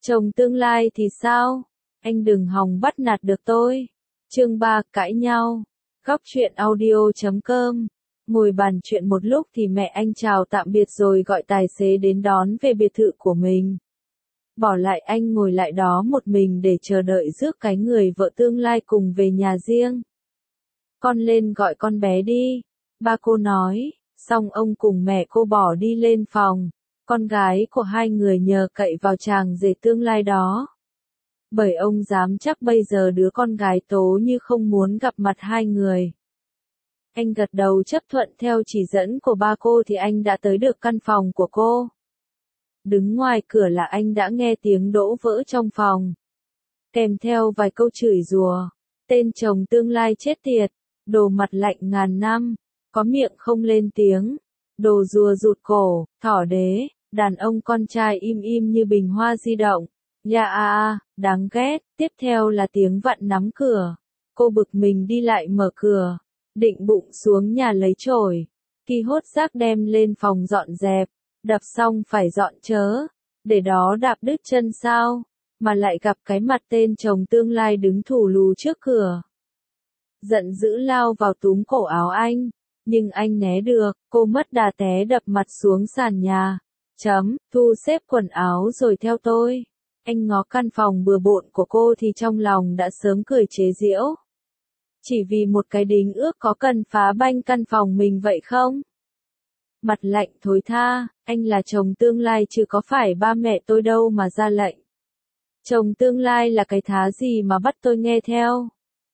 Chồng tương lai thì sao? Anh đừng hòng bắt nạt được tôi. Chương 3 cãi nhau. Góc truyện audio.com. Ngồi bàn chuyện một lúc thì mẹ anh chào tạm biệt rồi gọi tài xế đến đón về biệt thự của mình. Bỏ lại anh ngồi lại đó một mình để chờ đợi rước cái người vợ tương lai cùng về nhà riêng. Con lên gọi con bé đi, ba cô nói, xong ông cùng mẹ cô bỏ đi lên phòng. Con gái của hai người nhờ cậy vào chàng rể tương lai đó. Bởi ông dám chắc bây giờ đứa con gái tố như không muốn gặp mặt hai người. Anh gật đầu chấp thuận theo chỉ dẫn của ba cô thì anh đã tới được căn phòng của cô. Đứng ngoài cửa là anh đã nghe tiếng đổ vỡ trong phòng. Kèm theo vài câu chửi rủa. Tên chồng tương lai chết tiệt, đồ mặt lạnh ngàn năm, có miệng không lên tiếng, đồ rùa rụt cổ, thỏ đế, đàn ông con trai im im như bình hoa di động. Ya đáng ghét, tiếp theo là tiếng vặn nắm cửa. Cô bực mình đi lại mở cửa, định bụng xuống nhà lấy chổi. Kỳ hốt giác đem lên phòng dọn dẹp, đập xong phải dọn chớ, để đó đạp đứt chân sao, mà lại gặp cái mặt tên chồng tương lai đứng thù lù trước cửa. Giận dữ lao vào túm cổ áo anh, nhưng anh né được, cô mất đà té đập mặt xuống sàn nhà. Thu xếp quần áo rồi theo tôi. Anh ngó căn phòng bừa bộn của cô thì trong lòng đã sớm cười chế giễu. Chỉ vì một cái đính ước có cần phá banh căn phòng mình vậy không? Mặt lạnh thối tha, anh là chồng tương lai chứ có phải ba mẹ tôi đâu mà ra lệnh. Chồng tương lai là cái thá gì mà bắt tôi nghe theo?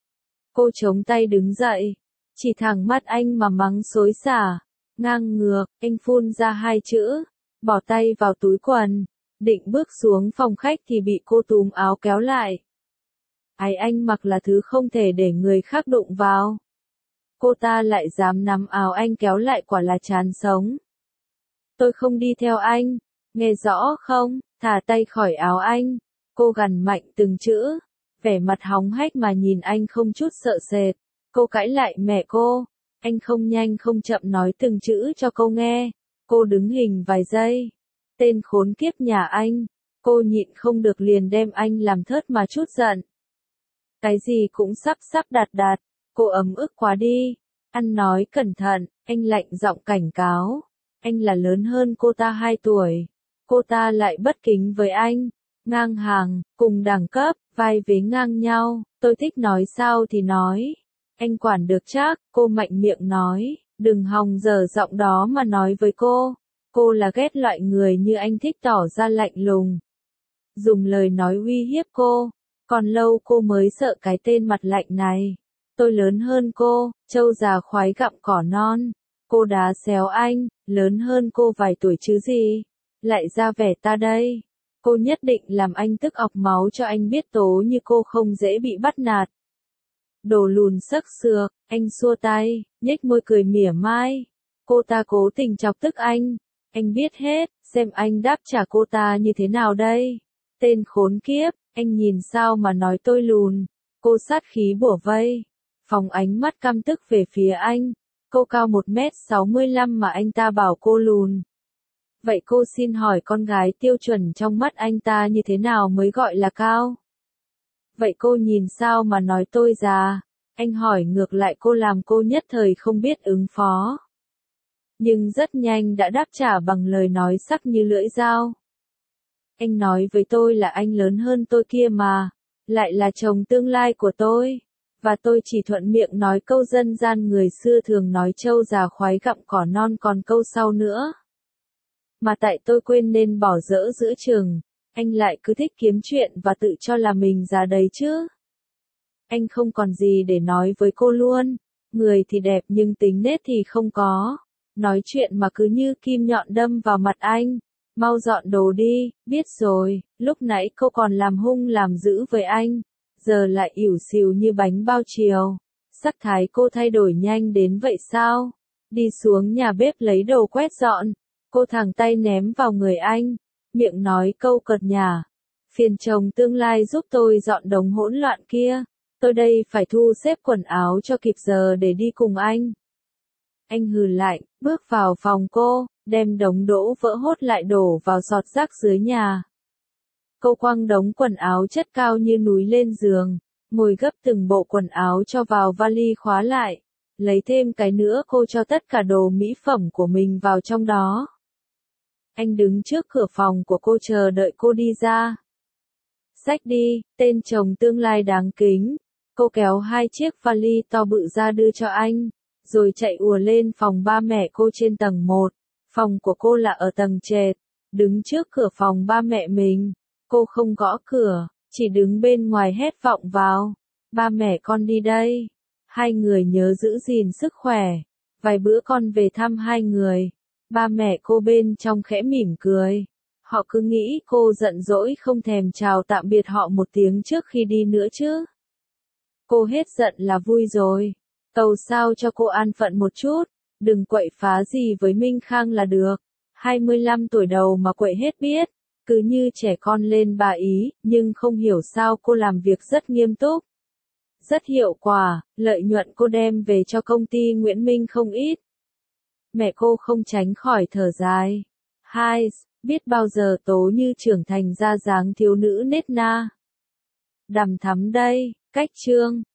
Cô chống tay đứng dậy, chỉ thẳng mắt anh mà mắng xối xả, ngang ngược, anh phun ra hai chữ, bỏ tay vào túi quần, định bước xuống phòng khách thì bị cô túm áo kéo lại. Ái anh mặc là thứ không thể để người khác đụng vào. Cô ta lại dám nắm áo anh kéo lại quả là chán sống. Tôi không đi theo anh, nghe rõ không, thả tay khỏi áo anh. Cô gằn mạnh từng chữ, vẻ mặt hóng hách mà nhìn anh không chút sợ sệt. Cô cãi lại mẹ cô, anh không nhanh không chậm nói từng chữ cho cô nghe. Cô đứng hình vài giây. Tên khốn kiếp nhà anh, cô nhịn không được liền đem anh làm thớt mà chút giận. Cái gì cũng sắp đạt, cô ấm ức quá đi. Ăn nói cẩn thận, anh lạnh giọng cảnh cáo. Anh là lớn hơn cô ta 2 tuổi. Cô ta lại bất kính với anh. Ngang hàng, cùng đẳng cấp, vai vế ngang nhau. Tôi thích nói sao thì nói. Anh quản được chắc, cô mạnh miệng nói. Đừng hòng dở giọng đó mà nói với cô. Cô là ghét loại người như anh thích tỏ ra lạnh lùng. Dùng lời nói uy hiếp cô. Còn lâu cô mới sợ cái tên mặt lạnh này. Tôi lớn hơn cô, trâu già khoái gặm cỏ non. Cô đá xéo anh, lớn hơn cô vài tuổi chứ gì. Lại ra vẻ ta đây. Cô nhất định làm anh tức ọc máu cho anh biết tố như cô không dễ bị bắt nạt. Đồ lùn sắc sược, anh xua tay, nhếch môi cười mỉa mai. Cô ta cố tình chọc tức anh. Anh biết hết, xem anh đáp trả cô ta như thế nào đây. Tên khốn kiếp, anh nhìn sao mà nói tôi lùn. Cô sát khí bủa vây, phóng ánh mắt căm tức về phía anh. Cô cao 1m65 mà anh ta bảo cô lùn. Vậy cô xin hỏi con gái tiêu chuẩn trong mắt anh ta như thế nào mới gọi là cao? Vậy cô nhìn sao mà nói tôi già? Anh hỏi ngược lại cô làm cô nhất thời không biết ứng phó. Nhưng rất nhanh đã đáp trả bằng lời nói sắc như lưỡi dao. Anh nói với tôi là anh lớn hơn tôi kia mà, lại là chồng tương lai của tôi. Và tôi chỉ thuận miệng nói câu dân gian người xưa thường nói trâu già khoái gặm cỏ non còn câu sau nữa. Mà tại tôi quên nên bỏ dỡ giữa chừng, anh lại cứ thích kiếm chuyện và tự cho là mình già đấy chứ. Anh không còn gì để nói với cô luôn, người thì đẹp nhưng tính nết thì không có. Nói chuyện mà cứ như kim nhọn đâm vào mặt anh. Mau dọn đồ đi, biết rồi, lúc nãy cô còn làm hung làm dữ với anh. Giờ lại ỉu xìu như bánh bao chiều. Sắc thái cô thay đổi nhanh đến vậy sao? Đi xuống nhà bếp lấy đồ quét dọn. Cô thẳng tay ném vào người anh. Miệng nói câu cợt nhả. Phiền chồng tương lai giúp tôi dọn đống hỗn loạn kia. Tôi đây phải thu xếp quần áo cho kịp giờ để đi cùng anh. Anh hừ lạnh, bước vào phòng cô, đem đống đỗ vỡ hốt lại đổ vào giọt rác dưới nhà. Cô quăng đống quần áo chất cao như núi lên giường, ngồi gấp từng bộ quần áo cho vào vali khóa lại. Lấy thêm cái nữa cô cho tất cả đồ mỹ phẩm của mình vào trong đó. Anh đứng trước cửa phòng của cô chờ đợi cô đi ra. Xách đi, tên chồng tương lai đáng kính. Cô kéo 2 chiếc vali to bự ra đưa cho anh, rồi chạy ùa lên phòng ba mẹ cô trên tầng 1. Phòng của cô là ở tầng trệt. Đứng trước cửa phòng ba mẹ mình, cô không gõ cửa, chỉ đứng bên ngoài hét vọng vào. Ba mẹ con đi đây. Hai người nhớ giữ gìn sức khỏe. Vài bữa con về thăm hai người. Ba mẹ cô bên trong khẽ mỉm cười. Họ cứ nghĩ cô giận dỗi không thèm chào tạm biệt họ một tiếng trước khi đi nữa chứ. Cô hết giận là vui rồi. Cầu sao cho cô an phận một chút. Đừng quậy phá gì với Minh Khang là được. 25 tuổi đầu mà quậy hết biết. Cứ như trẻ con lên bà ý, nhưng không hiểu sao cô làm việc rất nghiêm túc. Rất hiệu quả, lợi nhuận cô đem về cho công ty Nguyễn Minh không ít. Mẹ cô không tránh khỏi thở dài. Hai, biết bao giờ Tố Như trưởng thành ra dáng thiếu nữ nết na. Đằm thắm đây, cách chương.